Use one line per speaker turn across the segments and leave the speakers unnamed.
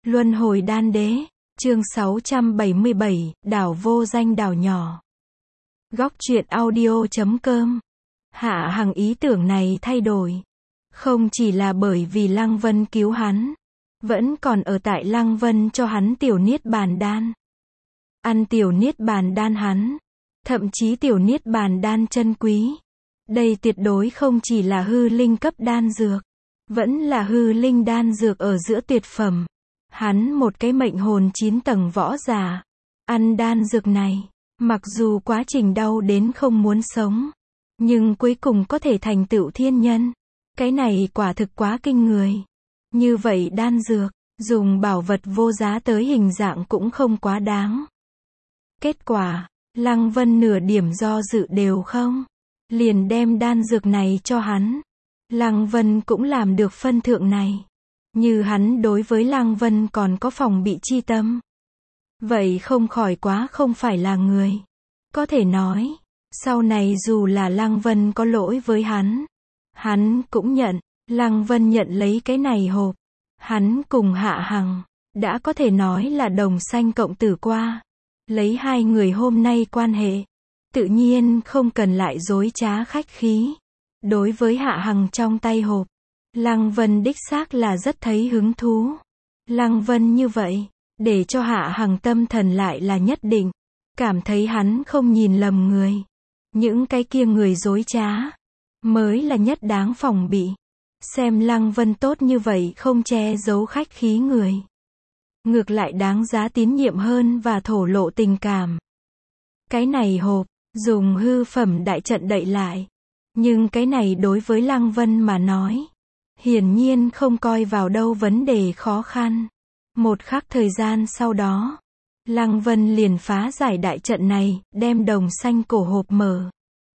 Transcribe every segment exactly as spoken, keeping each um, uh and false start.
Luân hồi đan đế, chương sáu trăm bảy mươi bảy, đảo vô danh đảo nhỏ. Góc truyện audio chấm com. Hạ Hằng ý tưởng này thay đổi. Không chỉ là bởi vì Lăng Vân cứu hắn, vẫn còn ở tại Lăng Vân cho hắn tiểu niết bàn đan. Ăn tiểu niết bàn đan hắn, thậm chí tiểu niết bàn đan chân quý. Đây tuyệt đối không chỉ là hư linh cấp đan dược, vẫn là hư linh đan dược ở giữa tuyệt phẩm. Hắn một cái mệnh hồn chín tầng võ giả, ăn đan dược này, mặc dù quá trình đau đến không muốn sống, nhưng cuối cùng có thể thành tựu thiên nhân. Cái này quả thực quá kinh người. Như vậy đan dược, dùng bảo vật vô giá tới hình dạng cũng không quá đáng. Kết quả, Lăng Vân nửa điểm do dự đều không, liền đem đan dược này cho hắn. Lăng Vân cũng làm được phân thượng này. Như hắn đối với Lăng Vân còn có phòng bị chi tâm, vậy không khỏi quá không phải là người. Có thể nói, sau này dù là Lăng Vân có lỗi với hắn, hắn cũng nhận. Lăng Vân nhận lấy cái này hộp. Hắn cùng Hạ Hằng đã có thể nói là đồng sanh cộng tử qua. Lấy hai người hôm nay quan hệ, tự nhiên không cần lại dối trá khách khí. Đối với Hạ Hằng trong tay hộp, Lăng Vân đích xác là rất thấy hứng thú. Lăng Vân như vậy, để cho Hạ Hằng tâm thần lại là nhất định, cảm thấy hắn không nhìn lầm người. Những cái kia người dối trá, mới là nhất đáng phòng bị. Xem Lăng Vân tốt như vậy không che giấu khách khí người, ngược lại đáng giá tín nhiệm hơn và thổ lộ tình cảm. Cái này hộp, dùng hư phẩm đại trận đậy lại. Nhưng cái này đối với Lăng Vân mà nói, hiển nhiên không coi vào đâu vấn đề khó khăn. Một khắc thời gian sau đó, Lăng Vân liền phá giải đại trận này, đem đồng xanh cổ hộp mở.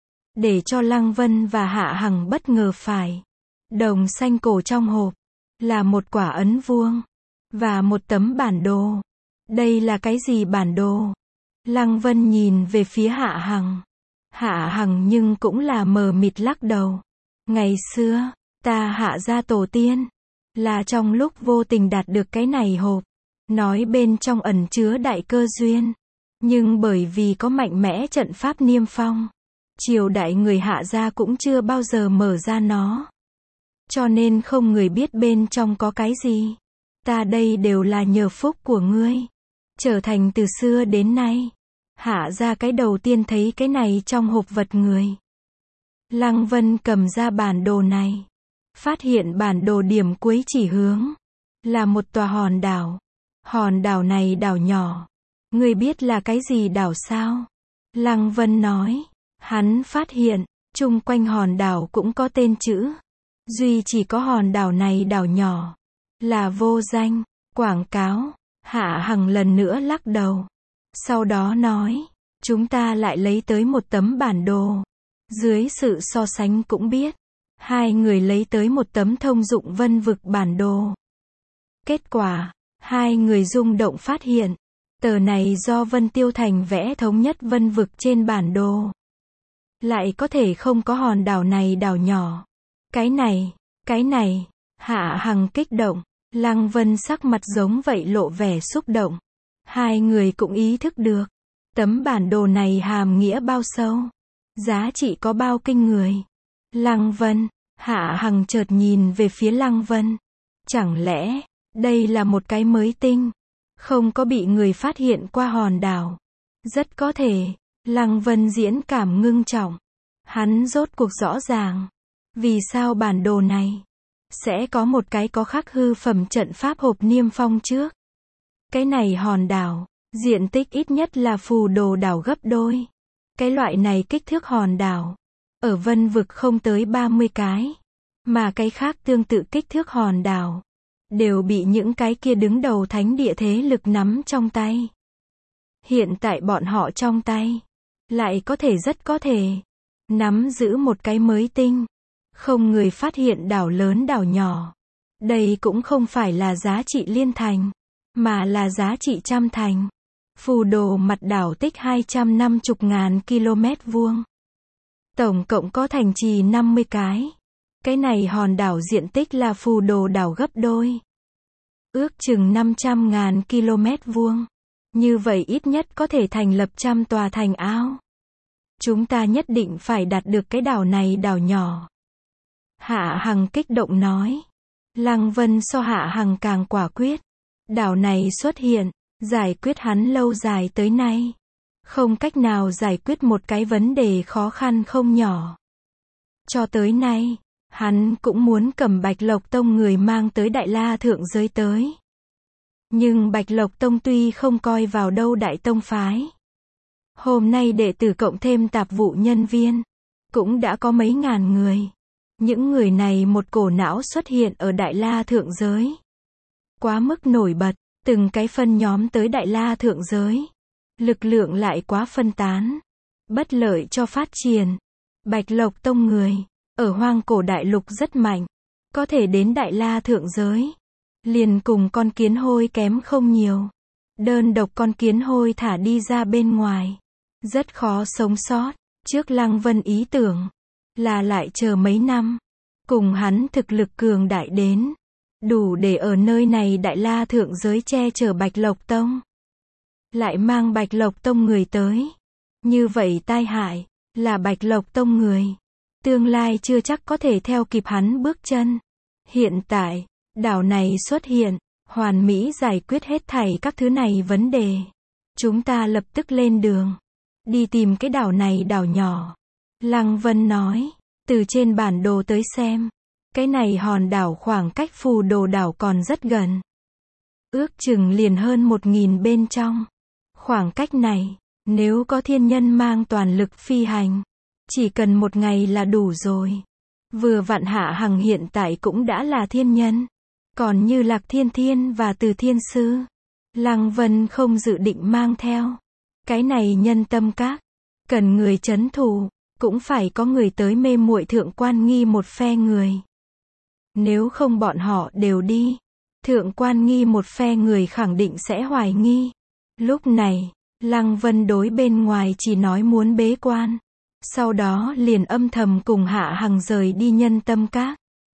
Để cho Lăng Vân và Hạ Hằng bất ngờ phải, đồng xanh cổ trong hộp, là một quả ấn vuông, và một tấm bản đồ. Đây là cái gì bản đồ? Lăng Vân nhìn về phía Hạ Hằng. Hạ Hằng nhưng cũng là mờ mịt lắc đầu. Ngày xưa, ta Hạ gia tổ tiên, là trong lúc vô tình đạt được cái này hộp. Nói bên trong ẩn chứa đại cơ duyên. Nhưng bởi vì có mạnh mẽ trận pháp niêm phong, triều đại người Hạ gia cũng chưa bao giờ mở ra nó. Cho nên không người biết bên trong có cái gì. Ta đây đều là nhờ phúc của ngươi. Trở thành từ xưa đến nay, Hạ gia cái đầu tiên thấy cái này trong hộp vật người. Lăng Vân cầm ra bản đồ này, phát hiện bản đồ điểm cuối chỉ hướng là một tòa hòn đảo. Hòn đảo này đảo nhỏ. Ngươi biết là cái gì đảo sao? Lăng Vân nói. Hắn phát hiện, chung quanh hòn đảo cũng có tên chữ. Duy chỉ có hòn đảo này đảo nhỏ, là vô danh, quảng cáo. Hạ Hằng lần nữa lắc đầu. Sau đó nói, chúng ta lại lấy tới một tấm bản đồ. Dưới sự so sánh cũng biết, hai người lấy tới một tấm thông dụng vân vực bản đồ. Kết quả, hai người rung động phát hiện, tờ này do Vân Tiêu Thành vẽ thống nhất vân vực trên bản đồ. Lại có thể không có hòn đảo này đảo nhỏ. Cái này, cái này, Hạ Hằng kích động, Lăng Vân sắc mặt giống vậy lộ vẻ xúc động. Hai người cũng ý thức được, tấm bản đồ này hàm nghĩa bao sâu, giá trị có bao kinh người. Lăng Vân, Hạ Hằng chợt nhìn về phía Lăng Vân. Chẳng lẽ, đây là một cái mới tinh, không có bị người phát hiện qua hòn đảo? Rất có thể. Lăng Vân diễn cảm ngưng trọng. Hắn rốt cuộc rõ ràng, vì sao bản đồ này sẽ có một cái có khắc hư phẩm trận pháp hộp niêm phong trước. Cái này hòn đảo, diện tích ít nhất là phù đồ đảo gấp đôi. Cái loại này kích thước hòn đảo, ở vân vực không tới ba mươi cái. Mà cái khác tương tự kích thước hòn đảo, đều bị những cái kia đứng đầu thánh địa thế lực nắm trong tay. Hiện tại bọn họ trong tay, lại có thể rất có thể, nắm giữ một cái mới tinh. Không người phát hiện đảo lớn đảo nhỏ. Đây cũng không phải là giá trị liên thành, mà là giá trị trăm thành. Phù đồ mặt đảo tích hai trăm năm mươi ngàn km vuông. Tổng cộng có thành trì năm mươi cái. Cái này hòn đảo diện tích là phù đồ đảo gấp đôi. ước chừng năm trăm nghìn ki lô mét vuông. Như vậy ít nhất có thể thành lập trăm tòa thành ao. Chúng ta nhất định phải đạt được cái đảo này đảo nhỏ. Hạ Hằng kích động nói. Lăng Vân so Hạ Hằng càng quả quyết. Đảo này xuất hiện, giải quyết hắn lâu dài tới nay. Không cách nào giải quyết một cái vấn đề khó khăn không nhỏ. Cho tới nay, hắn cũng muốn cầm Bạch Lộc Tông người mang tới Đại La thượng giới tới. Nhưng Bạch Lộc Tông tuy không coi vào đâu đại tông phái. Hôm nay đệ tử cộng thêm tạp vụ nhân viên, cũng đã có mấy ngàn người. Những người này một cổ não xuất hiện ở Đại La thượng giới. Quá mức nổi bật, từng cái phân nhóm tới Đại La thượng giới. Lực lượng lại quá phân tán. Bất lợi cho phát triển. Bạch Lộc Tông người, ở hoang cổ đại lục rất mạnh. Có thể đến Đại La thượng giới. Liền cùng con kiến hôi kém không nhiều. Đơn độc con kiến hôi thả đi ra bên ngoài. Rất khó sống sót. Trước Lăng Vân ý tưởng là lại chờ mấy năm. Cùng hắn thực lực cường đại đến. Đủ để ở nơi này Đại La thượng giới che chở Bạch Lộc Tông. Lại mang Bạch Lộc Tông người tới. Như vậy tai hại, là Bạch Lộc Tông người. Tương lai chưa chắc có thể theo kịp hắn bước chân. Hiện tại, đảo này xuất hiện, hoàn mỹ giải quyết hết thảy các thứ này vấn đề. Chúng ta lập tức lên đường. Đi tìm cái đảo này đảo nhỏ. Lăng Vân nói, từ trên bản đồ tới xem. Cái này hòn đảo khoảng cách Phù Đồ đảo còn rất gần. Ước chừng liền hơn một nghìn bên trong. Khoảng cách này, nếu có thiên nhân mang toàn lực phi hành, chỉ cần một ngày là đủ rồi. Vừa vặn Hạ Hằng hiện tại cũng đã là thiên nhân. Còn như Lạc Thiên Thiên và Từ Thiên Sư, Lăng Vân không dự định mang theo. Cái này nhân tâm các, cần người trấn thủ, cũng phải có người tới mê muội Thượng Quan Nghi một phe người. Nếu không bọn họ đều đi, Thượng Quan Nghi một phe người khẳng định sẽ hoài nghi. Lúc này, Lăng Vân đối bên ngoài chỉ nói muốn bế quan. Sau đó liền âm thầm cùng Hạ Hằng rời đi nhân tâm các.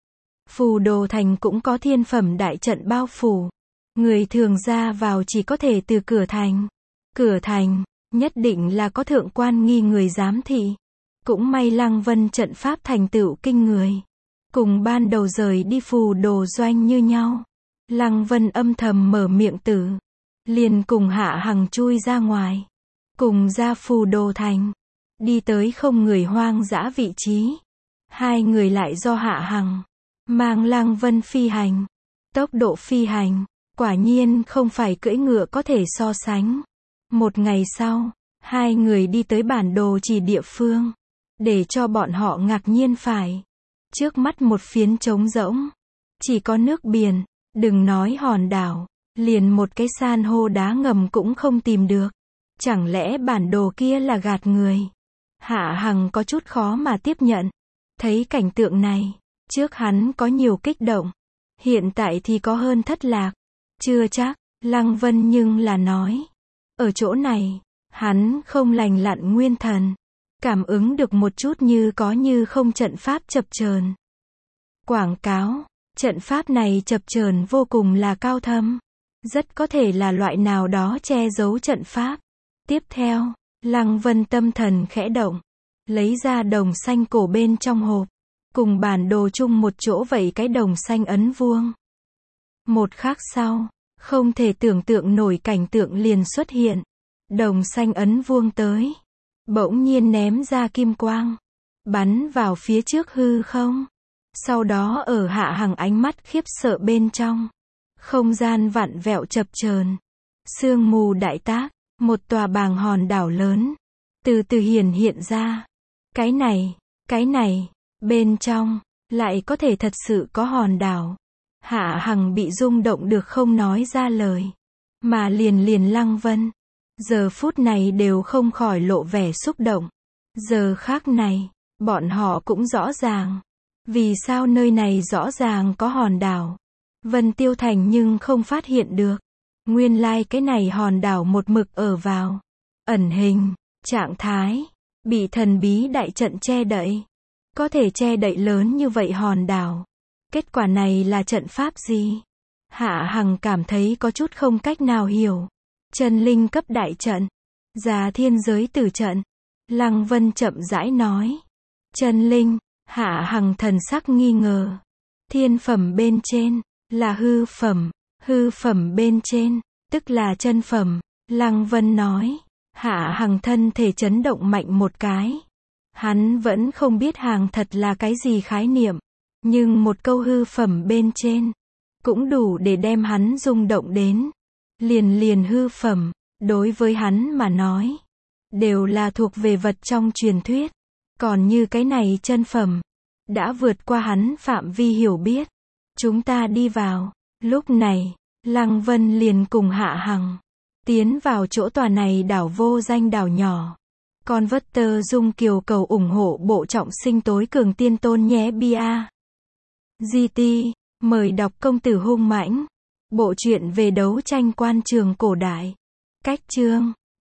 Phù Đồ thành cũng có thiên phẩm đại trận bao phủ. Người thường ra vào chỉ có thể từ cửa thành. Cửa thành, nhất định là có Thượng Quan Nghi người giám thị. Cũng may Lăng Vân trận pháp thành tựu kinh người. Cùng ban đầu rời đi Phù Đồ doanh như nhau. Lăng Vân âm thầm mở miệng tử. Liền cùng Hạ Hằng chui ra ngoài. Cùng ra Phù Đồ thành. Đi tới không người hoang dã vị trí. Hai người lại do Hạ Hằng mang Lăng Vân phi hành. Tốc độ phi hành, quả nhiên không phải cưỡi ngựa có thể so sánh. Một ngày sau, hai người đi tới bản đồ chỉ địa phương. Để cho bọn họ ngạc nhiên phải. Trước mắt một phiến trống rỗng. Chỉ có nước biển, đừng nói hòn đảo. Liền một cái san hô đá ngầm cũng không tìm được. Chẳng lẽ bản đồ kia là gạt người? Hạ Hằng có chút khó mà tiếp nhận. Thấy cảnh tượng này, trước hắn có nhiều kích động. Hiện tại thì có hơn thất lạc. Chưa chắc, Lăng Vân nhưng là nói. Ở chỗ này, hắn không lành lặn nguyên thần. Cảm ứng được một chút như có như không trận pháp chập chờn. Quảng cáo, trận pháp này chập chờn vô cùng là cao thâm. Rất có thể là loại nào đó che giấu trận pháp. Tiếp theo, Lăng Vân tâm thần khẽ động. Lấy ra đồng xanh cổ bên trong hộp. Cùng bản đồ chung một chỗ vậy cái đồng xanh ấn vuông. Một khắc sau, không thể tưởng tượng nổi cảnh tượng liền xuất hiện. Đồng xanh ấn vuông tới. Bỗng nhiên ném ra kim quang. Bắn vào phía trước hư không. Sau đó ở Hạ Hằng ánh mắt khiếp sợ bên trong. Không gian vặn vẹo chập chờn. Sương mù đại tác. Một tòa bàng hòn đảo lớn. Từ từ hiển hiện ra. Cái này, cái này, bên trong, lại có thể thật sự có hòn đảo. Hạ Hằng bị rung động được không nói ra lời. Mà liền liền Lăng Vân. Giờ phút này đều không khỏi lộ vẻ xúc động. Giờ khác này, bọn họ cũng rõ ràng. Vì sao nơi này rõ ràng có hòn đảo. Vân Tiêu Thành nhưng không phát hiện được. Nguyên lai like cái này hòn đảo một mực ở vào. Ẩn hình, trạng thái. Bị thần bí đại trận che đậy. Có thể che đậy lớn như vậy hòn đảo. Kết quả này là trận pháp gì? Hạ Hằng cảm thấy có chút không cách nào hiểu. Chân linh cấp đại trận. Giá thiên giới tử trận. Lăng Vân chậm rãi nói. Chân linh. Hạ Hằng thần sắc nghi ngờ. Thiên phẩm bên trên, là hư phẩm. Hư phẩm bên trên, tức là chân phẩm. Lăng Vân nói. Hạ Hằng thân thể chấn động mạnh một cái. Hắn vẫn không biết hàng thật là cái gì khái niệm. Nhưng một câu hư phẩm bên trên, cũng đủ để đem hắn rung động đến. Liền liền hư phẩm, đối với hắn mà nói, đều là thuộc về vật trong truyền thuyết. Còn như cái này chân phẩm, đã vượt qua hắn phạm vi hiểu biết. Chúng ta đi vào. Lúc này, Lăng Vân liền cùng Hạ Hằng tiến vào chỗ tòa này đảo vô danh đảo nhỏ. Con vất tơ dung kiều cầu ủng hộ bộ trọng sinh tối cường tiên tôn nhé bia. giê tê, mời đọc công tử hung mãnh. Bộ truyện về đấu tranh quan trường cổ đại. Cách chương